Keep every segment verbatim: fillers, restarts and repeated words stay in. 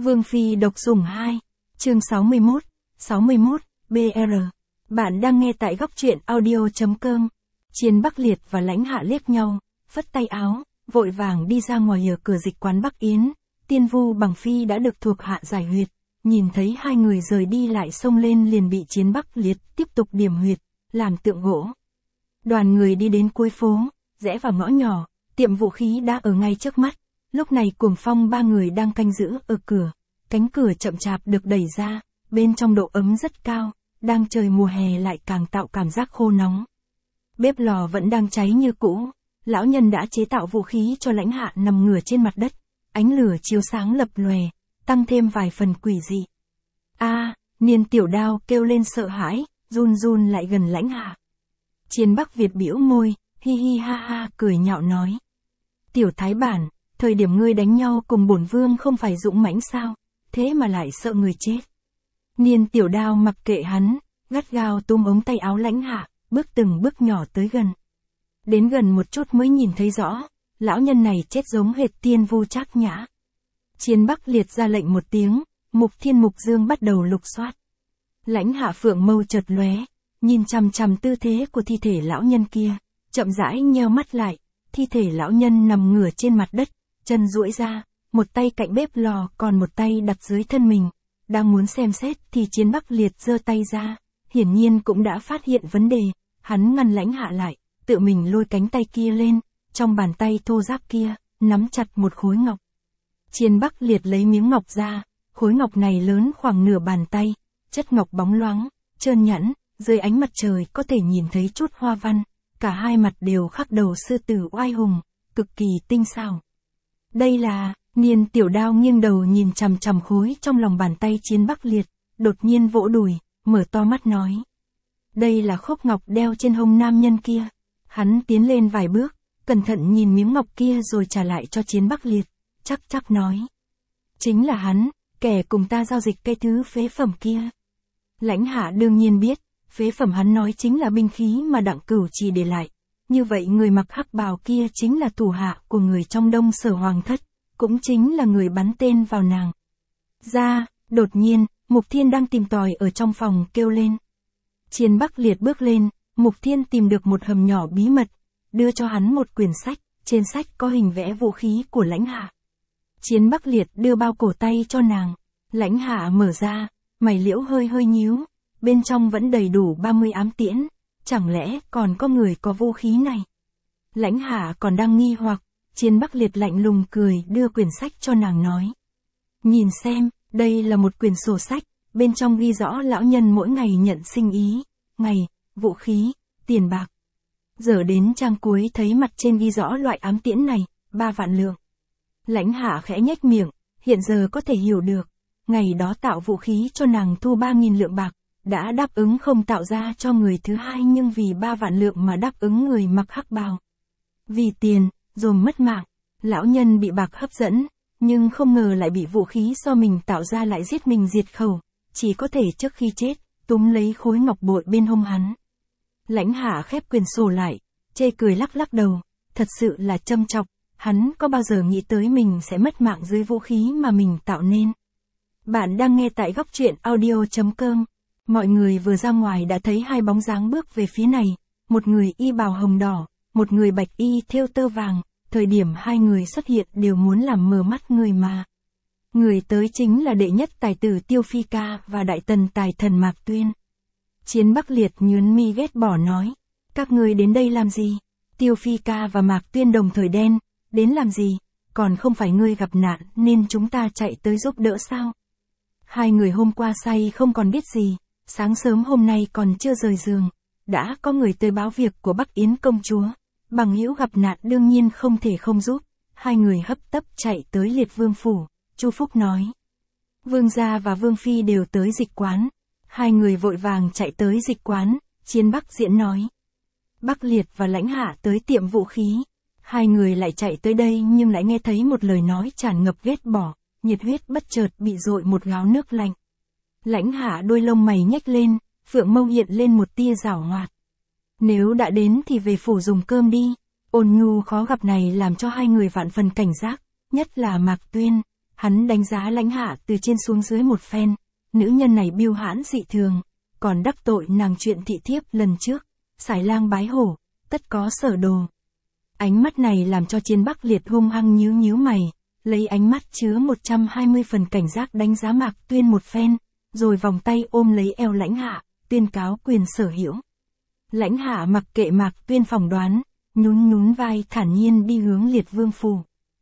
Vương Phi độc sủng hai. Chương sáu mươi mốt. sáu mươi mốt. bê rờ. Bạn đang nghe tại góc truyện audio.com. Chiến Bắc Liệt và Lãnh Hạ liếc nhau, phất tay áo, vội vàng đi ra ngoài ở cửa dịch quán Bắc Yến. Tiên Vu Bằng Phi đã được thuộc hạ giải huyệt, nhìn thấy hai người rời đi lại xông lên liền bị Chiến Bắc Liệt tiếp tục điểm huyệt, làm tượng gỗ. Đoàn người đi đến cuối phố, rẽ vào ngõ nhỏ, tiệm vũ khí đã ở ngay trước mắt. Lúc này Cuồng Phong ba người đang canh giữ ở cửa, cánh cửa chậm chạp được đẩy ra, bên trong độ ấm rất cao, đang trời mùa hè lại càng tạo cảm giác khô nóng. Bếp lò vẫn đang cháy như cũ, lão nhân đã chế tạo vũ khí cho Lãnh Hạ nằm ngửa trên mặt đất, ánh lửa chiếu sáng lập lòe, tăng thêm vài phần quỷ dị. A, Niên Tiểu Đao kêu lên sợ hãi, run run lại gần Lãnh Hạ. Chiến Bắc Việt bĩu môi, hi hi ha ha cười nhạo nói: "Tiểu Thái Bản, thời điểm ngươi đánh nhau cùng bổn vương không phải dũng mãnh sao, thế mà lại sợ người chết." Niên Tiểu Đao mặc kệ hắn, gắt gao túm ống tay áo Lãnh Hạ, bước từng bước nhỏ tới gần. Đến gần một chút mới nhìn thấy rõ, lão nhân này chết giống hệt Tiên Vu Trác Nhã. Chiến Bắc Liệt ra lệnh một tiếng, Mục Thiên Mục Dương bắt đầu lục soát. Lãnh Hạ phượng mâu chợt lóe, nhìn chằm chằm tư thế của thi thể lão nhân kia, chậm rãi nheo mắt lại, thi thể lão nhân nằm ngửa trên mặt đất, chân duỗi ra, một tay cạnh bếp lò còn một tay đặt dưới thân mình, đang muốn xem xét thì Chiến Bắc Liệt giơ tay ra, hiển nhiên cũng đã phát hiện vấn đề, hắn ngăn Lãnh Hạ lại, tự mình lôi cánh tay kia lên, trong bàn tay thô ráp kia, nắm chặt một khối ngọc. Chiến Bắc Liệt lấy miếng ngọc ra, khối ngọc này lớn khoảng nửa bàn tay, chất ngọc bóng loáng, trơn nhẵn, dưới ánh mặt trời có thể nhìn thấy chút hoa văn, cả hai mặt đều khắc đầu sư tử oai hùng, cực kỳ tinh xảo. Đây là, Niên Tiểu Đao nghiêng đầu nhìn chằm chằm khối trong lòng bàn tay Chiến Bắc Liệt, đột nhiên vỗ đùi, mở to mắt nói: "Đây là khúc ngọc đeo trên hông nam nhân kia." Hắn tiến lên vài bước, cẩn thận nhìn miếng ngọc kia rồi trả lại cho Chiến Bắc Liệt, chắc chắc nói: "Chính là hắn, kẻ cùng ta giao dịch cái thứ phế phẩm kia." Lãnh Hạ đương nhiên biết, phế phẩm hắn nói chính là binh khí mà Đặng Cửu Trì để lại. Như vậy người mặc hắc bào kia chính là thủ hạ của người trong Đông Sở Hoàng thất, cũng chính là người bắn tên vào nàng. Ra, đột nhiên, Mục Thiên đang tìm tòi ở trong phòng kêu lên. Chiến Bắc Liệt bước lên, Mục Thiên tìm được một hầm nhỏ bí mật, đưa cho hắn một quyển sách, trên sách có hình vẽ vũ khí của Lãnh Hạ. Chiến Bắc Liệt đưa bao cổ tay cho nàng, Lãnh Hạ mở ra, mày liễu hơi hơi nhíu, bên trong vẫn đầy đủ ba mươi ám tiễn, chẳng lẽ còn có người có vũ khí này? Lãnh Hạ còn đang nghi hoặc, Chiến Bắc Liệt lạnh lùng cười đưa quyển sách cho nàng nói: "Nhìn xem, đây là một quyển sổ sách, bên trong ghi rõ lão nhân mỗi ngày nhận sinh ý, ngày, vũ khí, tiền bạc." Giờ đến trang cuối thấy mặt trên ghi rõ loại ám tiễn này, ba vạn lượng. Lãnh Hạ khẽ nhếch miệng, hiện giờ có thể hiểu được, ngày đó tạo vũ khí cho nàng thu ba nghìn lượng bạc, đã đáp ứng không tạo ra cho người thứ hai nhưng vì ba vạn lượng mà đáp ứng người mặc hắc bào. Vì tiền, rồi mất mạng, lão nhân bị bạc hấp dẫn, nhưng không ngờ lại bị vũ khí do mình tạo ra lại giết mình diệt khẩu, chỉ có thể trước khi chết, túm lấy khối ngọc bội bên hông hắn. Lãnh Hạ khép quyển sổ lại, chê cười lắc lắc đầu, thật sự là châm chọc, hắn có bao giờ nghĩ tới mình sẽ mất mạng dưới vũ khí mà mình tạo nên. Bạn đang nghe tại góc truyện audio.com. Mọi người vừa ra ngoài đã thấy hai bóng dáng bước về phía này, một người y bào hồng đỏ, một người bạch y thêu tơ vàng, thời điểm hai người xuất hiện đều muốn làm mờ mắt người mà. Người tới chính là đệ nhất tài tử Tiêu Phi Ca và đại tần tài thần Mạc Tuyên. Chiến Bắc Liệt nhướng mi ghét bỏ nói: "Các ngươi đến đây làm gì?" Tiêu Phi Ca và Mạc Tuyên đồng thời đen, "Đến làm gì? Còn không phải ngươi gặp nạn nên chúng ta chạy tới giúp đỡ sao?" Hai người hôm qua say không còn biết gì, sáng sớm hôm nay còn chưa rời giường, đã có người tới báo việc của Bắc Yến công chúa, bằng hữu gặp nạn đương nhiên không thể không giúp, hai người hấp tấp chạy tới Liệt Vương phủ. Chu Phúc nói: "Vương gia và Vương phi đều tới dịch quán." Hai người vội vàng chạy tới dịch quán, Chiến Bắc Diễn nói: "Bắc Liệt và Lãnh Hạ tới tiệm vũ khí." Hai người lại chạy tới đây nhưng lại nghe thấy một lời nói tràn ngập ghét bỏ, nhiệt huyết bất chợt bị dội một gáo nước lạnh. Lãnh Hạ đôi lông mày nhếch lên, phượng mâu hiện lên một tia giảo hoạt. "Nếu đã đến thì về phủ dùng cơm đi." Ôn nhu khó gặp này làm cho hai người vạn phần cảnh giác, nhất là Mạc Tuyên. Hắn đánh giá Lãnh Hạ từ trên xuống dưới một phen, nữ nhân này biêu hãn dị thường, còn đắc tội nàng chuyện thị thiếp lần trước, xài lang bái hổ, tất có sở đồ. Ánh mắt này làm cho Chiến Bắc Liệt hung hăng nhíu nhíu mày, lấy ánh mắt chứa một trăm hai mươi phần cảnh giác đánh giá Mạc Tuyên một phen, rồi vòng tay ôm lấy eo Lãnh Hạ, tuyên cáo quyền sở hữu. Lãnh Hạ mặc kệ Mạc Tuyên phỏng đoán, nhún nhún vai thản nhiên đi hướng Liệt Vương phủ.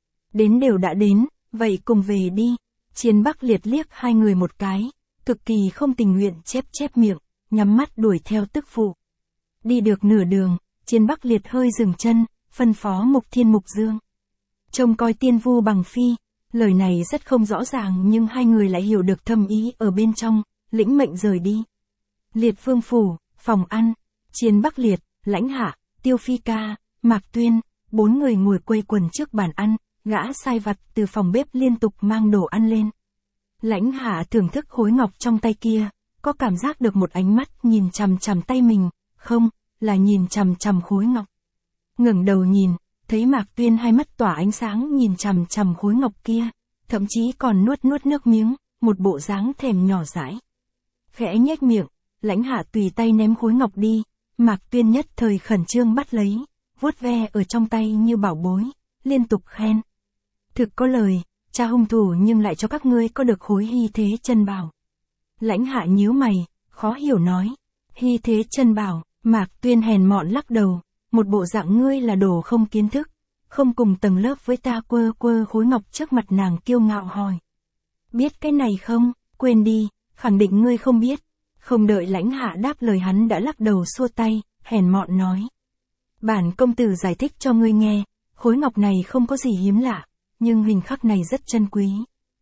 Đến đều đã đến, vậy cùng về đi. Chiến Bắc Liệt liếc hai người một cái, cực kỳ không tình nguyện chép chép miệng, nhắm mắt đuổi theo tức phụ. Đi được nửa đường, Chiến Bắc Liệt hơi dừng chân, phân phó Mục Thiên Mục Dương. Trông coi Tiên Vu Bằng Phi, lời này rất không rõ ràng nhưng hai người lại hiểu được thâm ý ở bên trong, lĩnh mệnh rời đi. Liệt Vương phủ, phòng ăn, Chiến Bắc Liệt, Lãnh Hạ, Tiêu Phi Ca, Mạc Tuyên, bốn người ngồi quây quần trước bàn ăn, gã sai vặt từ phòng bếp liên tục mang đồ ăn lên. Lãnh Hạ thưởng thức khối ngọc trong tay kia, có cảm giác được một ánh mắt nhìn chằm chằm tay mình, không, là nhìn chằm chằm khối ngọc. Ngẩng đầu nhìn, thấy Mạc Tuyên hai mắt tỏa ánh sáng nhìn chằm chằm khối ngọc kia, thậm chí còn nuốt nuốt nước miếng, một bộ dáng thèm nhỏ dãi. Khẽ nhếch miệng, Lãnh Hạ tùy tay ném khối ngọc đi, Mạc Tuyên nhất thời khẩn trương bắt lấy, vuốt ve ở trong tay như bảo bối, liên tục khen. Thực có lời, cha hung thủ nhưng lại cho các ngươi có được khối hy thế chân bảo. Lãnh Hạ nhíu mày, khó hiểu nói. Hy thế chân bảo, Mạc Tuyên hèn mọn lắc đầu, một bộ dạng ngươi là đồ không kiến thức, không cùng tầng lớp với ta. Quơ quơ khối ngọc trước mặt nàng kiêu ngạo hỏi. Biết cái này không, quên đi, khẳng định ngươi không biết. Không đợi Lãnh Hạ đáp lời hắn đã lắc đầu xua tay, hèn mọn nói. Bản công tử giải thích cho ngươi nghe, khối ngọc này không có gì hiếm lạ, nhưng hình khắc này rất chân quý.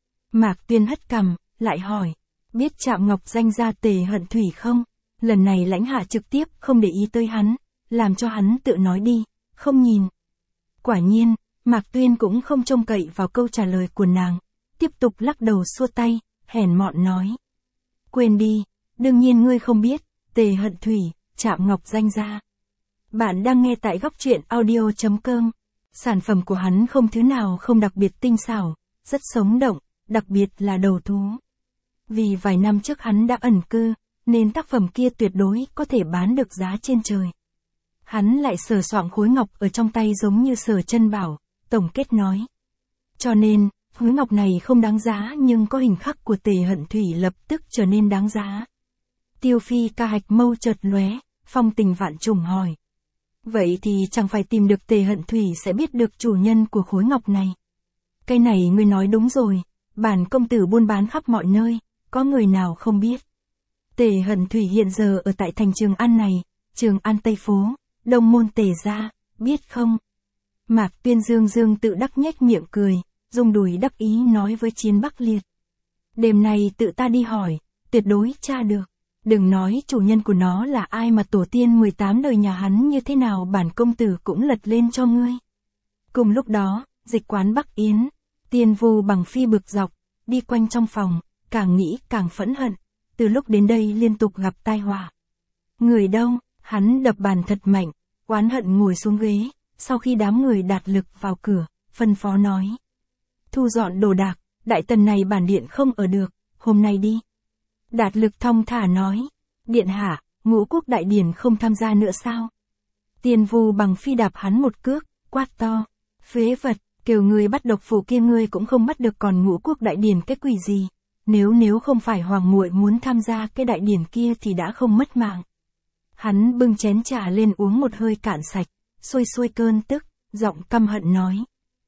Mạc Tuyên hất cằm, lại hỏi, biết chạm ngọc danh gia Tề Hận Thủy không? Lần này Lãnh Hạ trực tiếp không để ý tới hắn, làm cho hắn tự nói đi, không nhìn. Quả nhiên, Mạc Tuyên cũng không trông cậy vào câu trả lời của nàng, tiếp tục lắc đầu xua tay, hèn mọn nói. Quên đi, đương nhiên ngươi không biết, Tề Hận Thủy, chạm ngọc danh gia. Bạn đang nghe tại góc truyện audio chấm com. Sản phẩm của hắn không thứ nào không đặc biệt tinh xảo, rất sống động, đặc biệt là đầu thú. Vì vài năm trước hắn đã ẩn cư, nên tác phẩm kia tuyệt đối có thể bán được giá trên trời. Hắn lại sờ soạng khối ngọc ở trong tay giống như sờ chân bảo, tổng kết nói. Cho nên, khối ngọc này không đáng giá nhưng có hình khắc của Tề Hận Thủy lập tức trở nên đáng giá. Tiêu Phi Ca hạch mâu chợt lóe, phong tình vạn trùng hỏi. Vậy thì chẳng phải tìm được Tề Hận Thủy sẽ biết được chủ nhân của khối ngọc này. Cái này ngươi nói đúng rồi, bản công tử buôn bán khắp mọi nơi, có người nào không biết. Tề Hận Thủy hiện giờ ở tại thành Trường An này, Trường An Tây Phố, Đông Môn Tề gia, biết không? Mạc Tuyên dương dương tự đắc nhếch miệng cười, dùng đùi đắc ý nói với Chiến Bắc Liệt. Đêm nay tự ta đi hỏi, tuyệt đối tra được. Đừng nói chủ nhân của nó là ai mà tổ tiên mười tám đời nhà hắn như thế nào bản công tử cũng lật lên cho ngươi. Cùng lúc đó, dịch quán Bắc Yến, Tiên Vu Bằng Phi bực dọc, đi quanh trong phòng, càng nghĩ càng phẫn hận, từ lúc đến đây liên tục gặp tai họa. Người đâu, hắn đập bàn thật mạnh, oán hận ngồi xuống ghế, sau khi đám người đạt lực vào cửa, phân phó nói. Thu dọn đồ đạc, đại tần này bản điện không ở được, hôm nay đi. Đạt lực thong thả nói, điện hạ, Ngũ Quốc đại điển không tham gia nữa sao? Tiên Vu Bằng Phi đạp hắn một cước, quát to, phế vật, kêu người bắt độc phụ kia ngươi cũng không bắt được còn Ngũ Quốc đại điển cái quỷ gì, nếu nếu không phải hoàng muội muốn tham gia cái đại điển kia thì đã không mất mạng. Hắn bưng chén trà lên uống một hơi cạn sạch, xuôi xuôi cơn tức, giọng căm hận nói.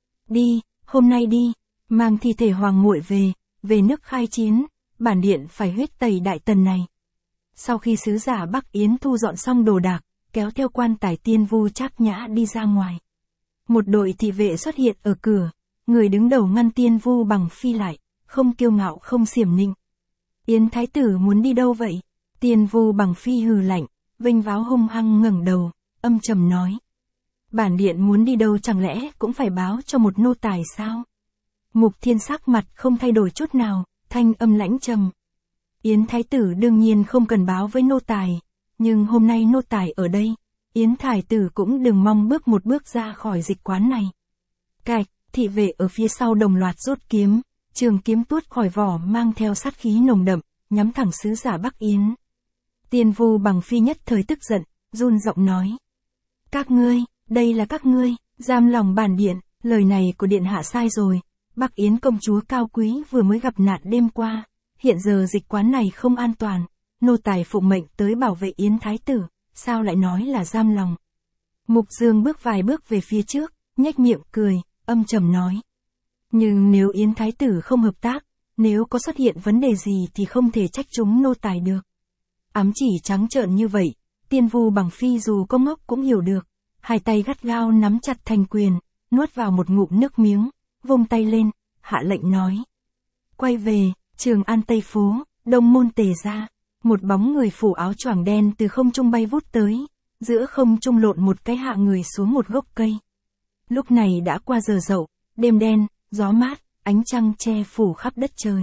Đi, hôm nay đi, mang thi thể hoàng muội về, về nước khai chiến. Bản điện phải huyết tẩy đại tần này. Sau khi sứ giả Bắc Yến thu dọn xong đồ đạc, kéo theo quan tài Tiên Vu Trác Nhã đi ra ngoài. Một đội thị vệ xuất hiện ở cửa, người đứng đầu ngăn Tiên Vu Bằng Phi lại, không kiêu ngạo không xiểm nịnh. Yến thái tử muốn đi đâu vậy? Tiên Vu Bằng Phi hừ lạnh, vênh váo hung hăng ngẩng đầu, âm trầm nói. Bản điện muốn đi đâu chẳng lẽ cũng phải báo cho một nô tài sao? Mục Thiên sắc mặt không thay đổi chút nào. Thanh âm lãnh trầm. Yến thái tử đương nhiên không cần báo với nô tài, nhưng hôm nay nô tài ở đây, Yến thái tử cũng đừng mong bước một bước ra khỏi dịch quán này. Cạch, thị vệ ở phía sau đồng loạt rút kiếm, Trường kiếm tuốt khỏi vỏ mang theo sát khí nồng đậm, nhắm thẳng sứ giả Bắc Yến. Tiên Vu Bằng Phi nhất thời tức giận, run giọng nói. Các ngươi, đây là các ngươi, giam lòng bản điện, lời này của điện hạ sai rồi. Bắc Yến công chúa cao quý vừa mới gặp nạn đêm qua, hiện giờ dịch quán này không an toàn, nô tài phụng mệnh tới bảo vệ Yến thái tử, sao lại nói là giam lòng. Mục Dương bước vài bước về phía trước, nhếch miệng cười, âm trầm nói. Nhưng nếu Yến thái tử không hợp tác, nếu có xuất hiện vấn đề gì thì không thể trách chúng nô tài được. Ám chỉ trắng trợn như vậy, Tiên Vu Bằng Phi dù có ngốc cũng hiểu được, hai tay gắt gao nắm chặt thành quyền, nuốt vào một ngụm nước miếng, vung tay lên, hạ lệnh nói. Quay về, Trường An Tây Phố, Đông Môn Tề ra, một bóng người phủ áo choàng đen từ không trung bay vút tới, giữa không trung lộn một cái hạ người xuống một gốc cây. Lúc này đã qua giờ dậu, đêm đen, gió mát, ánh trăng che phủ khắp đất trời.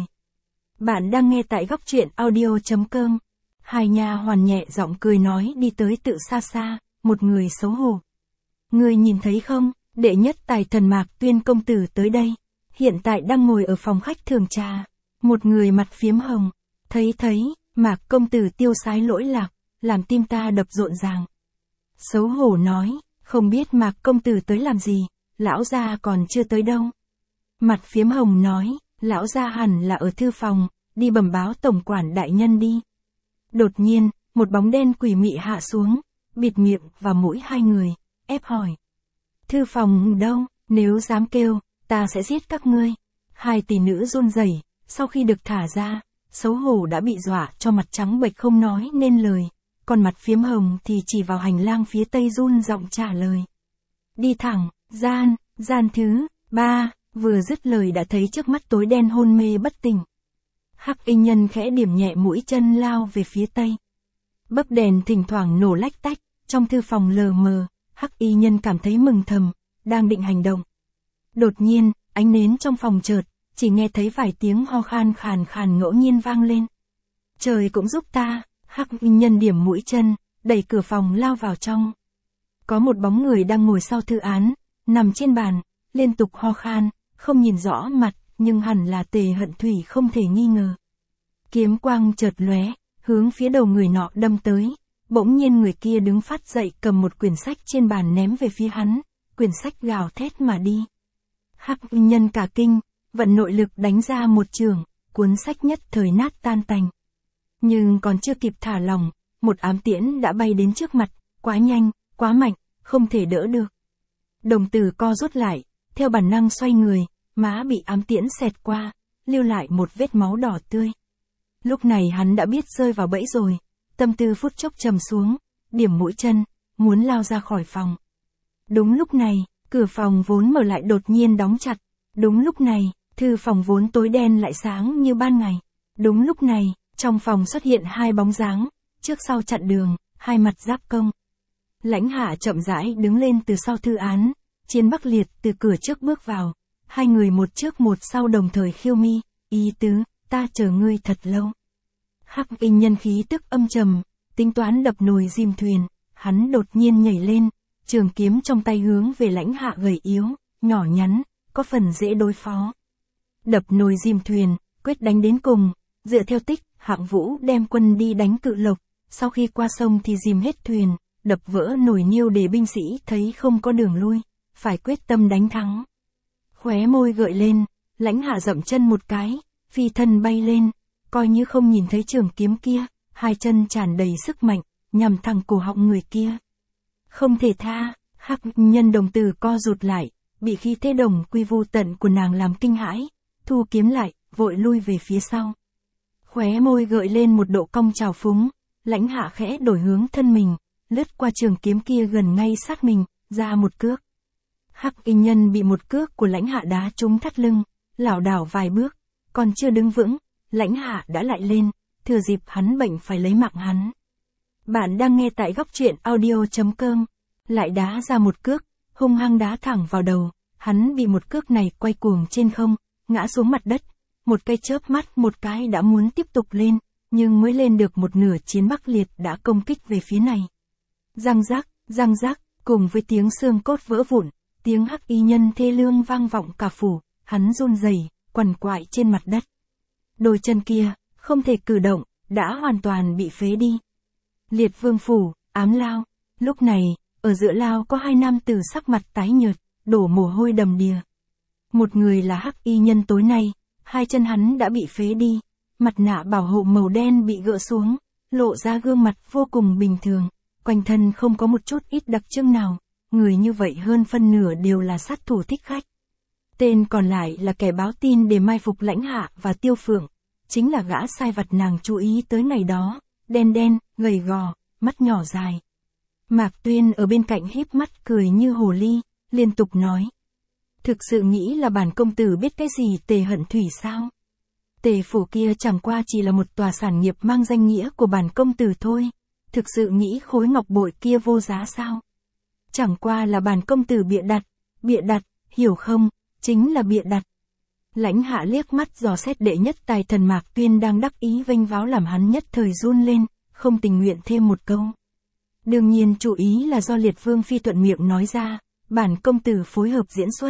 Bạn đang nghe tại góc truyện audio chấm com. Hai nha hoàn nhẹ giọng cười nói đi tới tự xa xa, một người xấu hổ. Người nhìn thấy không, đệ nhất tài thần Mạc Tuyên công tử tới đây, hiện tại đang ngồi ở phòng khách thưởng trà. Một người mặt phiếm hồng, thấy thấy, Mạc công tử tiêu sái lỗi lạc, làm tim ta đập rộn ràng. Xấu hổ nói, không biết Mạc công tử tới làm gì, lão gia còn chưa tới đâu. Mặt phiếm hồng nói, lão gia hẳn là ở thư phòng, đi bẩm báo tổng quản đại nhân đi. Đột nhiên, một bóng đen quỷ mị hạ xuống, bịt miệng và mũi hai người, ép hỏi. Thư phòng đâu, nếu dám kêu, ta sẽ giết các ngươi. Hai tỷ nữ run rẩy, sau khi được thả ra, xấu hổ đã bị dọa cho mặt trắng bệch không nói nên lời, còn mặt phiếm hồng thì chỉ vào hành lang phía tây run giọng trả lời. Đi thẳng, gian, gian thứ, ba, vừa dứt lời đã thấy trước mắt tối đen hôn mê bất tỉnh. Hắc y nhân khẽ điểm nhẹ mũi chân lao về phía tây. Bấc đèn thỉnh thoảng nổ lách tách, trong thư phòng lờ mờ, hắc y nhân cảm thấy mừng thầm, đang định hành động. Đột nhiên, ánh nến trong phòng chợt, chỉ nghe thấy vài tiếng ho khan khàn khàn ngẫu nhiên vang lên. Trời cũng giúp ta, hắc y nhân điểm mũi chân, đẩy cửa phòng lao vào trong. Có một bóng người đang ngồi sau thư án, nằm trên bàn, liên tục ho khan, không nhìn rõ mặt, nhưng hẳn là Tề Hận Thủy không thể nghi ngờ. Kiếm quang chợt lóe, hướng phía đầu người nọ đâm tới, bỗng nhiên người kia đứng phát dậy cầm một quyển sách trên bàn ném về phía hắn, quyển sách gào thét mà đi. Hắc y nhân cả kinh, vận nội lực đánh ra một trường, cuốn sách nhất thời nát tan tành. Nhưng còn chưa kịp thả lỏng, một ám tiễn đã bay đến trước mặt, quá nhanh, quá mạnh, không thể đỡ được. Đồng tử co rút lại, theo bản năng xoay người, má bị ám tiễn xẹt qua, lưu lại một vết máu đỏ tươi. Lúc này hắn đã biết rơi vào bẫy rồi, tâm tư phút chốc trầm xuống, điểm mũi chân, muốn lao ra khỏi phòng. Đúng lúc này, cửa phòng vốn mở lại đột nhiên đóng chặt. Đúng lúc này, thư phòng vốn tối đen lại sáng như ban ngày. Đúng lúc này, trong phòng xuất hiện hai bóng dáng, trước sau chặn đường, hai mặt giáp công. Lãnh Hạ chậm rãi đứng lên từ sau thư án, Chiến Bắc Liệt từ cửa trước bước vào, hai người một trước một sau đồng thời khiêu mi, ý tứ, ta chờ ngươi thật lâu. Hắc y nhân khí tức âm trầm, tính toán đập nồi dìm thuyền, hắn đột nhiên nhảy lên, trường kiếm trong tay hướng về Lãnh Hạ gầy yếu, nhỏ nhắn, có phần dễ đối phó. Đập nồi dìm thuyền, quyết đánh đến cùng, dựa theo tích, Hạng Vũ đem quân đi đánh Cự Lộc, sau khi qua sông thì dìm hết thuyền, đập vỡ nồi niêu để binh sĩ thấy không có đường lui, phải quyết tâm đánh thắng. Khóe môi gợi lên, Lãnh Hạ dậm chân một cái, phi thân bay lên, coi như không nhìn thấy trường kiếm kia, hai chân tràn đầy sức mạnh, nhằm thẳng cổ họng người kia. Không thể tha, Hắc nhân đồng tử co rụt lại, bị khí thế đồng quy vu tận của nàng làm kinh hãi, thu kiếm lại, vội lui về phía sau. Khóe môi gợi lên một độ cong trào phúng, Lãnh Hạ khẽ đổi hướng thân mình, lướt qua trường kiếm kia gần ngay sát mình, ra một cước. Hắc y nhân bị một cước của Lãnh Hạ đá trúng thắt lưng, lảo đảo vài bước, còn chưa đứng vững, Lãnh Hạ đã lại lên, thừa dịp hắn bệnh phải lấy mạng hắn. Bạn đang nghe tại góc truyện audio chấm com, lại đá ra một cước, hung hăng đá thẳng vào đầu, hắn bị một cước này quay cuồng trên không, ngã xuống mặt đất, một cây chớp mắt một cái đã muốn tiếp tục lên, nhưng mới lên được một nửa Chiến Bắc Liệt đã công kích về phía này. Răng rắc, răng rắc, cùng với tiếng xương cốt vỡ vụn, tiếng hắc y nhân thê lương vang vọng cả phủ, hắn run rẩy, quằn quại trên mặt đất. Đôi chân kia, không thể cử động, đã hoàn toàn bị phế đi. Liệt vương phủ, ám lao. Lúc này, ở giữa lao có hai nam tử sắc mặt tái nhợt, đổ mồ hôi đầm đìa. Một người là hắc y nhân tối nay, hai chân hắn đã bị phế đi, mặt nạ bảo hộ màu đen bị gỡ xuống, lộ ra gương mặt vô cùng bình thường, quanh thân không có một chút ít đặc trưng nào, người như vậy hơn phân nửa đều là sát thủ thích khách. Tên còn lại là kẻ báo tin để mai phục Lãnh Hạ và Tiêu Phượng, chính là gã sai vặt nàng chú ý tới ngày đó, đen đen, gầy gò, mắt nhỏ dài. Mạc Tuyên ở bên cạnh híp mắt cười như hồ ly, liên tục nói. Thực sự nghĩ là bản công tử biết cái gì Tề Hận Thủy sao? Tề phủ kia chẳng qua chỉ là một tòa sản nghiệp mang danh nghĩa của bản công tử thôi, thực sự nghĩ khối ngọc bội kia vô giá sao? Chẳng qua là bản công tử bịa đặt, bịa đặt, hiểu không, chính là bịa đặt. Lãnh Hạ liếc mắt dò xét đệ nhất tài thần Mạc Tuyên đang đắc ý vênh váo làm hắn nhất thời run lên, không tình nguyện thêm một câu. Đương nhiên chủ ý là do Liệt Vương Phi thuận miệng nói ra, bản công tử phối hợp diễn xuất.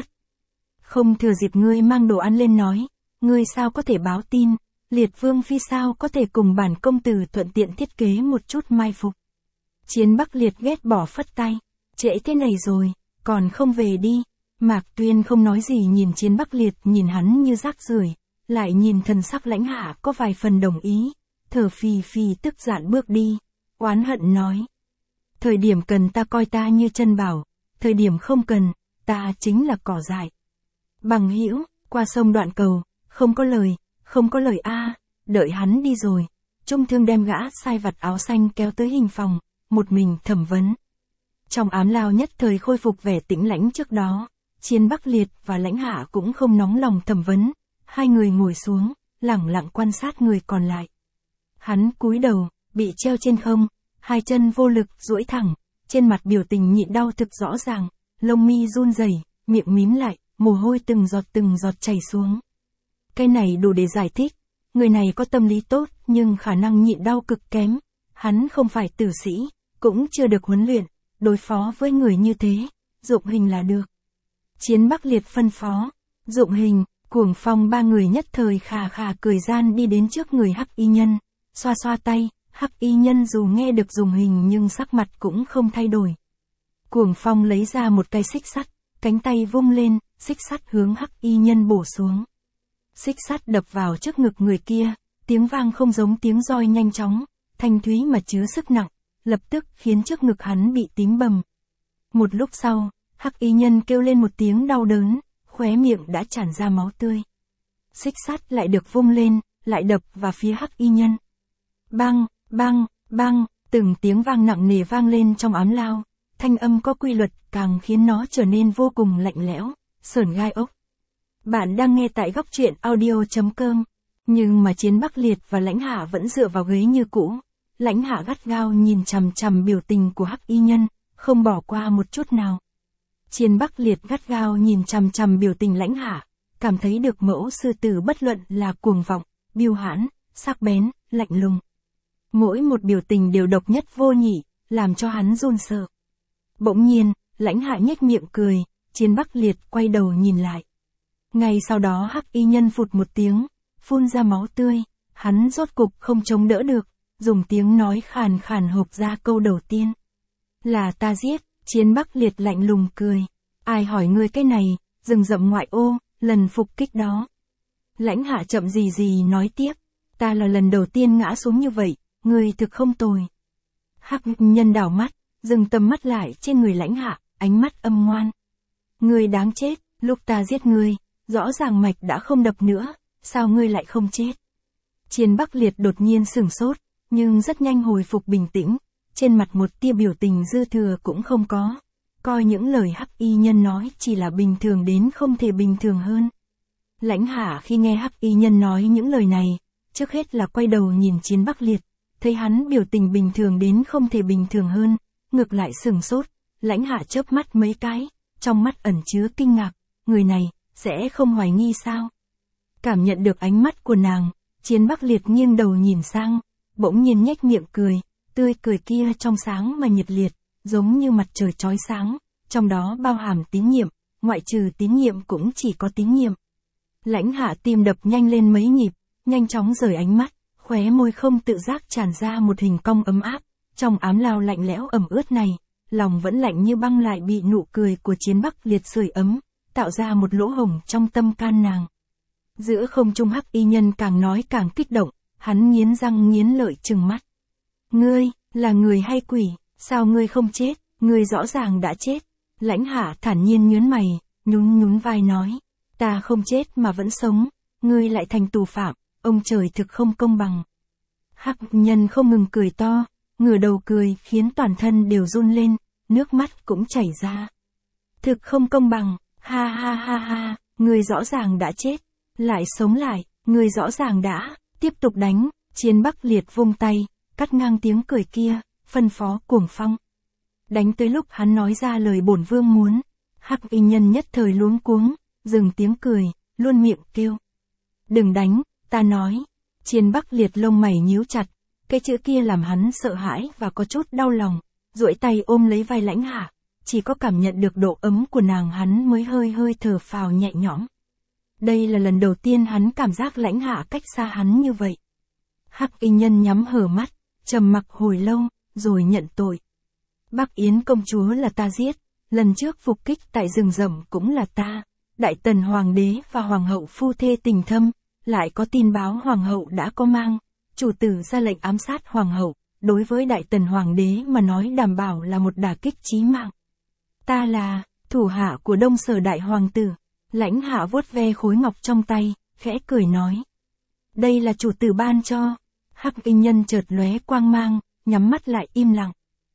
Không thừa dịp ngươi mang đồ ăn lên nói, ngươi sao có thể báo tin, Liệt Vương Phi sao có thể cùng bản công tử thuận tiện thiết kế một chút mai phục. Chiến Bắc Liệt ghét bỏ phất tay, trễ thế này rồi, còn không về đi. Mạc Tuyên không nói gì nhìn Chiến Bắc Liệt nhìn hắn như rác rưởi, lại nhìn thần sắc Lãnh Hạ có vài phần đồng ý, thở phì phì tức giận bước đi, oán hận nói. Thời điểm cần ta coi ta như chân bảo, thời điểm không cần, ta chính là cỏ dại. Bằng hữu, qua sông đoạn cầu, không có lời, không có lời a, đợi hắn đi rồi. Trung Thương đem gã sai vặt áo xanh kéo tới hình phòng, một mình thẩm vấn. Trong ám lao nhất thời khôi phục vẻ tĩnh lãnh trước đó, Chiến Bắc Liệt và Lãnh Hạ cũng không nóng lòng thẩm vấn, hai người ngồi xuống, lẳng lặng quan sát người còn lại. Hắn cúi đầu, bị treo trên không, hai chân vô lực duỗi thẳng, trên mặt biểu tình nhịn đau thực rõ ràng, lông mi run rẩy, miệng mím lại, mồ hôi từng giọt từng giọt chảy xuống. Cái này đủ để giải thích, người này có tâm lý tốt nhưng khả năng nhịn đau cực kém, hắn không phải tử sĩ, cũng chưa được huấn luyện, đối phó với người như thế, dụng hình là được. Chiến Bắc Liệt phân phó, dụng hình, Cuồng Phong ba người nhất thời khà khà cười gian đi đến trước người hắc y nhân, xoa xoa tay, hắc y nhân dù nghe được dùng hình nhưng sắc mặt cũng không thay đổi. Cuồng Phong lấy ra một cây xích sắt, cánh tay vung lên, xích sắt hướng hắc y nhân bổ xuống. Xích sắt đập vào trước ngực người kia, tiếng vang không giống tiếng roi nhanh chóng, thanh thúy mà chứa sức nặng, lập tức khiến trước ngực hắn bị tím bầm. Một lúc sau, hắc y nhân kêu lên một tiếng đau đớn, khóe miệng đã tràn ra máu tươi. Xích sắt lại được vung lên, lại đập vào phía hắc y nhân. Bang, bang, bang, từng tiếng vang nặng nề vang lên trong ám lao, thanh âm có quy luật càng khiến nó trở nên vô cùng lạnh lẽo, sởn gai ốc. Bạn đang nghe tại góc truyện audio chấm com, nhưng mà Chiến Bắc Liệt và Lãnh Hạ vẫn dựa vào ghế như cũ. Lãnh Hạ gắt gao nhìn chằm chằm biểu tình của hắc y nhân, không bỏ qua một chút nào. Chiến Bắc Liệt gắt gao nhìn chằm chằm biểu tình Lãnh Hạ, cảm thấy được mẫu sư tử bất luận là cuồng vọng, biêu hãn, sắc bén, lạnh lùng. Mỗi một biểu tình đều độc nhất vô nhị, làm cho hắn run sợ. Bỗng nhiên, Lãnh Hạ nhếch miệng cười, Chiến Bắc Liệt quay đầu nhìn lại. Ngay sau đó hắc y nhân phụt một tiếng, phun ra máu tươi, hắn rốt cục không chống đỡ được, dùng tiếng nói khàn khàn hộc ra câu đầu tiên. Là ta giết, Chiến Bắc Liệt lạnh lùng cười. Ai hỏi ngươi cái này, rừng rậm ngoại ô, lần phục kích đó. Lãnh Hạ chậm gì gì nói tiếp, ta là lần đầu tiên ngã xuống như vậy, ngươi thực không tồi. Hắc nhân đảo mắt, dừng tầm mắt lại trên người Lãnh Hạ, ánh mắt âm ngoan. Ngươi đáng chết, lúc ta giết ngươi, rõ ràng mạch đã không đập nữa, sao ngươi lại không chết? Chiến Bắc Liệt đột nhiên sửng sốt, nhưng rất nhanh hồi phục bình tĩnh, trên mặt một tia biểu tình dư thừa cũng không có, coi những lời hắc y nhân nói chỉ là bình thường đến không thể bình thường hơn. Lãnh Hạ khi nghe hắc y nhân nói những lời này, trước hết là quay đầu nhìn Chiến Bắc Liệt, thấy hắn biểu tình bình thường đến không thể bình thường hơn, ngược lại sửng sốt, Lãnh Hạ chớp mắt mấy cái, trong mắt ẩn chứa kinh ngạc, người này, sẽ không hoài nghi sao? Cảm nhận được ánh mắt của nàng, Chiến Bắc Liệt nghiêng đầu nhìn sang, bỗng nhiên nhếch miệng cười, tươi cười kia trong sáng mà nhiệt liệt, giống như mặt trời chói sáng, trong đó bao hàm tín nhiệm, ngoại trừ tín nhiệm cũng chỉ có tín nhiệm. Lãnh Hạ tim đập nhanh lên mấy nhịp, nhanh chóng rời ánh mắt, khóe môi không tự giác tràn ra một hình cong ấm áp, trong ám lao lạnh lẽo ẩm ướt này, lòng vẫn lạnh như băng lại bị nụ cười của Chiến Bắc Liệt sưởi ấm, tạo ra một lỗ hổng trong tâm can nàng. Giữa không trung Hắc Y Nhân càng nói càng kích động, hắn nghiến răng nghiến lợi trừng mắt. Ngươi, là người hay quỷ, sao ngươi không chết, ngươi rõ ràng đã chết. Lãnh Hạ thản nhiên nhướng mày, nhún nhún vai nói, ta không chết mà vẫn sống, ngươi lại thành tù phạm, ông trời thực không công bằng. Hắc Nhân không ngừng cười to, ngửa đầu cười khiến toàn thân đều run lên, nước mắt cũng chảy ra. Thực không công bằng, ha ha ha ha, ngươi rõ ràng đã chết, lại sống lại, ngươi rõ ràng đã, tiếp tục đánh. Chiến Bắc Liệt vung tay, cắt ngang tiếng cười kia, phân phó Cuồng Phong. Đánh tới lúc hắn nói ra lời bổn vương muốn, Hắc Y Nhân nhất thời luống cuống, dừng tiếng cười, luôn miệng kêu. Đừng đánh, ta nói. Chiến Bắc Liệt lông mày nhíu chặt, cái chữ kia làm hắn sợ hãi và có chút đau lòng, duỗi tay ôm lấy vai Lãnh Hạ, chỉ có cảm nhận được độ ấm của nàng hắn mới hơi hơi thở phào nhẹ nhõm. Đây là lần đầu tiên hắn cảm giác Lãnh Hạ cách xa hắn như vậy. Hắc Y Nhân nhắm hờ mắt, trầm mặc hồi lâu, rồi nhận tội. Bắc Yến công chúa là ta giết, lần trước phục kích tại rừng rậm cũng là ta. Đại Tần Hoàng đế và Hoàng hậu phu thê tình thâm, lại có tin báo Hoàng hậu đã có mang. Chủ tử ra lệnh ám sát Hoàng hậu, đối với Đại Tần Hoàng đế mà nói đảm bảo là một đả kích chí mạng. Ta là thủ hạ của Đông Sở Đại Hoàng tử. Lãnh Hạ vuốt ve khối ngọc trong tay, khẽ cười nói. Đây là chủ tử ban cho. Hắc Y Nhân chợt lóe quang mang, nhắm mắt lại im lặng.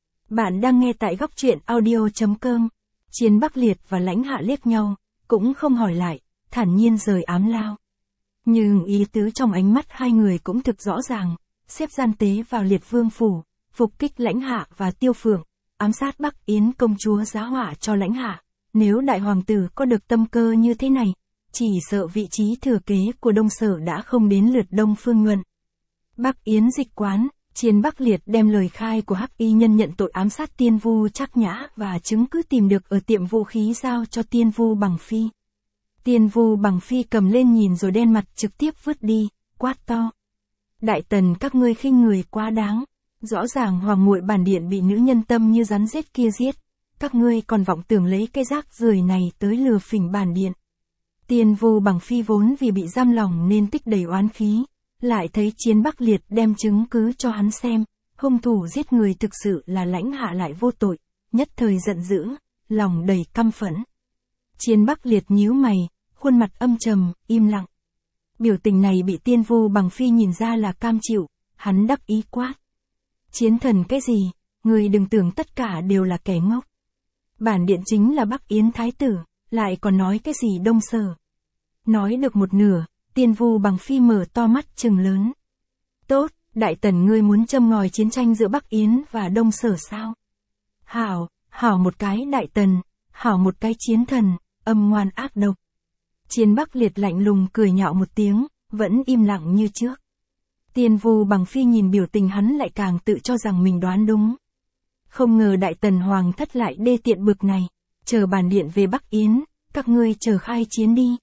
Bạn đang nghe tại góc truyện audio chấm com. Chiến Bắc Liệt và Lãnh Hạ liếc nhau, cũng không hỏi lại, thản nhiên rời ám lao. Nhưng ý tứ trong ánh mắt hai người cũng thực rõ ràng, xếp gian tế vào Liệt Vương phủ, phục kích Lãnh Hạ và Tiêu Phượng, ám sát Bắc Yến công chúa giá họa cho Lãnh Hạ. Nếu đại hoàng tử có được tâm cơ như thế này, chỉ sợ vị trí thừa kế của Đông Sở đã không đến lượt Đông Phương Nhuận. Bắc Yến dịch quán, Chiến Bắc Liệt đem lời khai của Hắc Y Nhân nhận tội ám sát Tiên Vu Trác Nhã và chứng cứ tìm được ở tiệm vũ khí giao cho Tiên Vu Bằng Phi. Tiên Vu Bằng Phi cầm lên nhìn rồi đen mặt trực tiếp vứt đi, quát to. Đại Tần các ngươi khinh người quá đáng, rõ ràng hoàng muội bản điện bị nữ nhân tâm như rắn rết kia giết, các ngươi còn vọng tưởng lấy cái rác rưởi này tới lừa phỉnh bản điện. Tiên Vu Bằng Phi vốn vì bị giam lòng nên tích đầy oán khí. Lại thấy Chiến Bắc Liệt đem chứng cứ cho hắn xem, hung thủ giết người thực sự là Lãnh Hạ lại vô tội, nhất thời giận dữ, lòng đầy căm phẫn. Chiến Bắc Liệt nhíu mày, khuôn mặt âm trầm, im lặng. Biểu tình này bị Tiên Vu Bằng Phi nhìn ra là cam chịu, hắn đắc ý quát. Chiến thần cái gì, người đừng tưởng tất cả đều là kẻ ngốc. Bản điện chính là Bắc Yến Thái tử, lại còn nói cái gì Đông Sở. Nói được một nửa. Tiên Vu Bằng Phi mở to mắt trừng lớn. Tốt, Đại Tần ngươi muốn châm ngòi chiến tranh giữa Bắc Yến và Đông Sở sao? Hảo, hảo một cái Đại Tần, hảo một cái chiến thần, âm ngoan ác độc. Chiến Bắc Liệt lạnh lùng cười nhạo một tiếng, vẫn im lặng như trước. Tiên Vu Bằng Phi nhìn biểu tình hắn lại càng tự cho rằng mình đoán đúng. Không ngờ Đại Tần Hoàng thất lại đê tiện bực này, chờ bản điện về Bắc Yến, các ngươi chờ khai chiến đi.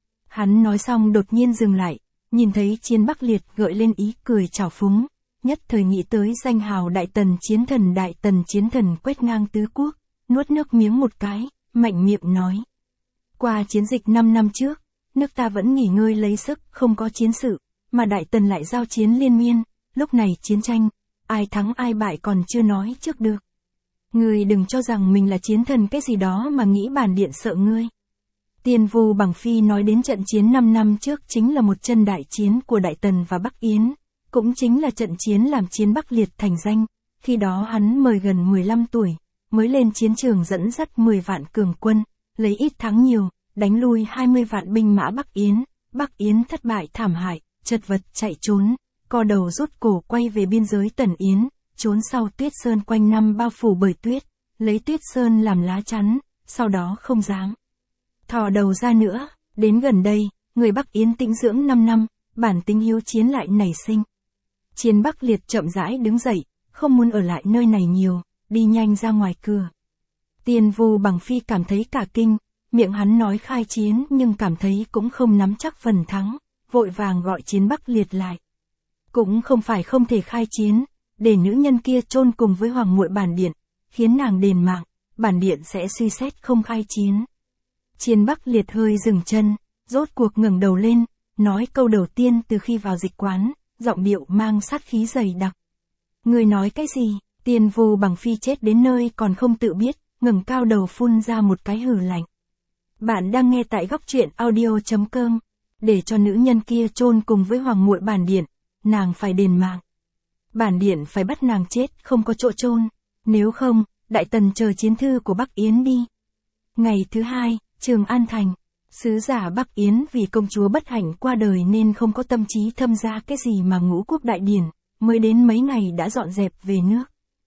Hắn nói xong đột nhiên dừng lại, nhìn thấy Chiến Bắc Liệt gợi lên ý cười trào phúng, nhất thời nghĩ tới danh hào Đại Tần chiến thần Đại Tần chiến thần quét ngang tứ quốc, nuốt nước miếng một cái, mạnh miệng nói. Qua chiến dịch năm năm trước, nước ta vẫn nghỉ ngơi lấy sức không có chiến sự, mà Đại Tần lại giao chiến liên miên, lúc này chiến tranh, ai thắng ai bại còn chưa nói trước được. Ngươi đừng cho rằng mình là chiến thần cái gì đó mà nghĩ bản điện sợ ngươi. Tiên Vu Bằng Phi nói đến trận chiến năm năm trước chính là một trận đại chiến của Đại Tần và Bắc Yến, cũng chính là trận chiến làm Chiến Bắc Liệt thành danh, khi đó hắn mời gần mười lăm tuổi, mới lên chiến trường dẫn dắt mười vạn cường quân, lấy ít thắng nhiều, đánh lui hai mươi vạn binh mã Bắc Yến, Bắc Yến thất bại thảm hại, chật vật chạy trốn, co đầu rút cổ quay về biên giới Tần Yến, trốn sau Tuyết Sơn quanh năm bao phủ bởi tuyết, lấy Tuyết Sơn làm lá chắn, sau đó không dám thò đầu ra nữa. Đến gần đây, người Bắc Yến tĩnh dưỡng năm năm, bản tính hiếu chiến lại nảy sinh. Chiến Bắc Liệt chậm rãi đứng dậy, không muốn ở lại nơi này nhiều, đi nhanh ra ngoài cửa. Tiên Vu Bằng Phi cảm thấy cả kinh, miệng hắn nói khai chiến nhưng cảm thấy cũng không nắm chắc phần thắng, vội vàng gọi Chiến Bắc Liệt lại. Cũng không phải không thể khai chiến, để nữ nhân kia chôn cùng với Hoàng muội bản điện, khiến nàng đền mạng, bản điện sẽ suy xét không khai chiến. Chiến Bắc Liệt hơi dừng chân, rốt cuộc ngẩng đầu lên, nói câu đầu tiên từ khi vào dịch quán, giọng điệu mang sát khí dày đặc. Người nói cái gì? Tiên Vu Bằng Phi chết đến nơi còn không tự biết, ngẩng cao đầu phun ra một cái hừ lạnh. Bạn đang nghe tại góc truyện audio chấm com. Để cho nữ nhân kia chôn cùng với Hoàng muội bản điện, nàng phải đền mạng. Bản điện phải bắt nàng chết không có chỗ chôn, nếu không, Đại Tần chờ chiến thư của Bắc Yến đi. Ngày thứ hai, Trường An Thành, sứ giả Bắc Yến vì công chúa bất hạnh qua đời nên không có tâm trí thâm ra cái gì mà ngũ quốc đại điển, mới đến mấy ngày đã dọn dẹp về nước.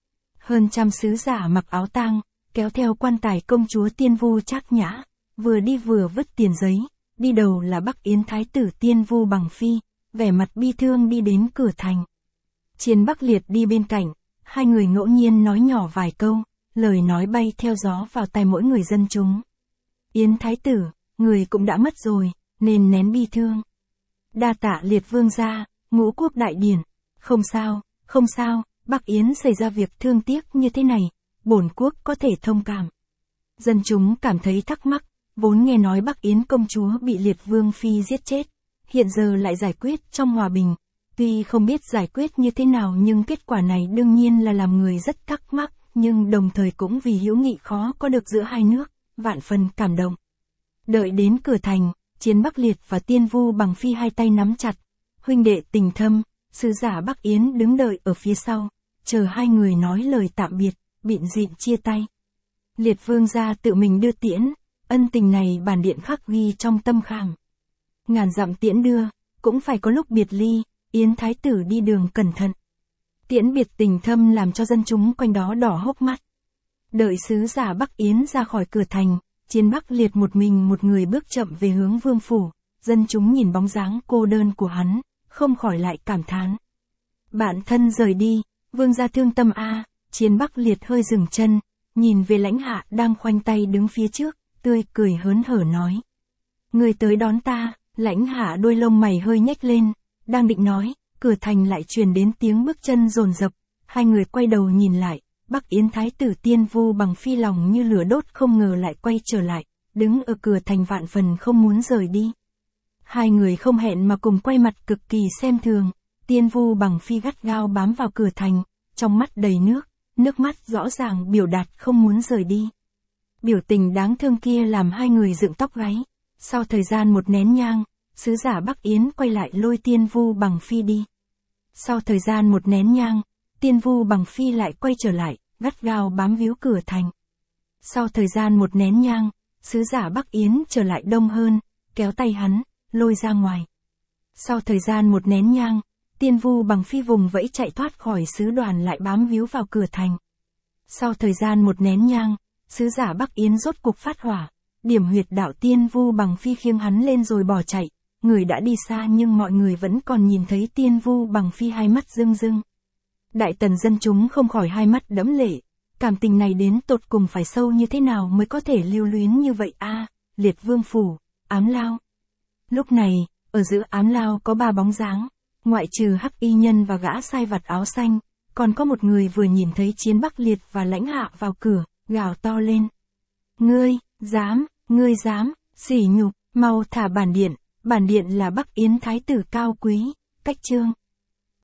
Hơn trăm sứ giả mặc áo tang, kéo theo quan tài công chúa Tiên Vu Trác Nhã, vừa đi vừa vứt tiền giấy, đi đầu là Bắc Yến thái tử Tiên Vu Bằng Phi, vẻ mặt bi thương đi đến cửa thành. Chiến Bắc Liệt đi bên cạnh, hai người ngẫu nhiên nói nhỏ vài câu, lời nói bay theo gió vào tai mỗi người dân chúng. Yến thái tử, người cũng đã mất rồi, nên nén bi thương. Đa tạ Liệt vương gia, ngũ quốc đại điển. Không sao, không sao, Bắc Yến xảy ra việc thương tiếc như thế này, bổn quốc có thể thông cảm. Dân chúng cảm thấy thắc mắc, vốn nghe nói Bắc Yến công chúa bị Liệt vương phi giết chết, hiện giờ lại giải quyết trong hòa bình. Tuy không biết giải quyết như thế nào nhưng kết quả này đương nhiên là làm người rất thắc mắc, nhưng đồng thời cũng vì hữu nghị khó có được giữa hai nước, vạn phần cảm động. Đợi đến cửa thành, Chiến Bắc Liệt và Tiên Vu Bằng Phi hai tay nắm chặt, huynh đệ tình thâm, sứ giả Bắc Yến đứng đợi ở phía sau, chờ hai người nói lời tạm biệt, bịn dịn chia tay. Liệt vương gia tự mình đưa tiễn, ân tình này bản điện khắc ghi trong tâm khảm. Ngàn dặm tiễn đưa, cũng phải có lúc biệt ly, Yến thái tử đi đường cẩn thận. Tiễn biệt tình thâm làm cho dân chúng quanh đó đỏ hốc mắt. Đợi sứ giả Bắc Yến ra khỏi cửa thành, Chiến Bắc Liệt một mình một người bước chậm về hướng vương phủ, dân chúng nhìn bóng dáng cô đơn của hắn, không khỏi lại cảm thán. Bạn thân rời đi, vương gia thương tâm a. À. Chiến Bắc Liệt hơi dừng chân, nhìn về lãnh hạ đang khoanh tay đứng phía trước, tươi cười hớn hở nói. Người tới đón ta, lãnh hạ đôi lông mày hơi nhếch lên, đang định nói, cửa thành lại truyền đến tiếng bước chân dồn dập, hai người quay đầu nhìn lại, Bắc Yến thái tử Tiên Vu Bằng Phi lòng như lửa đốt không ngờ lại quay trở lại, đứng ở cửa thành vạn phần không muốn rời đi. Hai người không hẹn mà cùng quay mặt cực kỳ xem thường, Tiên Vu Bằng Phi gắt gao bám vào cửa thành, trong mắt đầy nước, nước mắt rõ ràng biểu đạt không muốn rời đi. Biểu tình đáng thương kia làm hai người dựng tóc gáy, sau thời gian một nén nhang, sứ giả Bắc Yến quay lại lôi Tiên Vu Bằng Phi đi. Sau thời gian một nén nhang, Tiên Vu Bằng Phi lại quay trở lại, gắt gao bám víu cửa thành. Sau thời gian một nén nhang, sứ giả Bắc Yến trở lại đông hơn, kéo tay hắn, lôi ra ngoài. Sau thời gian một nén nhang, Tiên Vu Bằng Phi vùng vẫy chạy thoát khỏi sứ đoàn lại bám víu vào cửa thành. Sau thời gian một nén nhang, sứ giả Bắc Yến rốt cuộc phát hỏa, điểm huyệt đạo Tiên Vu Bằng Phi khiêng hắn lên rồi bỏ chạy. Người đã đi xa nhưng mọi người vẫn còn nhìn thấy Tiên Vu Bằng Phi hai mắt rưng rưng. Đại Tần dân chúng không khỏi hai mắt đẫm lệ, cảm tình này đến tột cùng phải sâu như thế nào mới có thể lưu luyến như vậy a. À, Liệt vương phủ, Ám Lao. Lúc này, ở giữa Ám Lao có ba bóng dáng, ngoại trừ Hắc Y Nhân và gã sai vặt áo xanh, còn có một người vừa nhìn thấy Chiến Bắc Liệt và lãnh hạ vào cửa, gào to lên. Ngươi, dám, ngươi dám, sỉ nhục, mau thả bản điện. Bản điện là Bắc Yến thái tử cao quý, cách chương.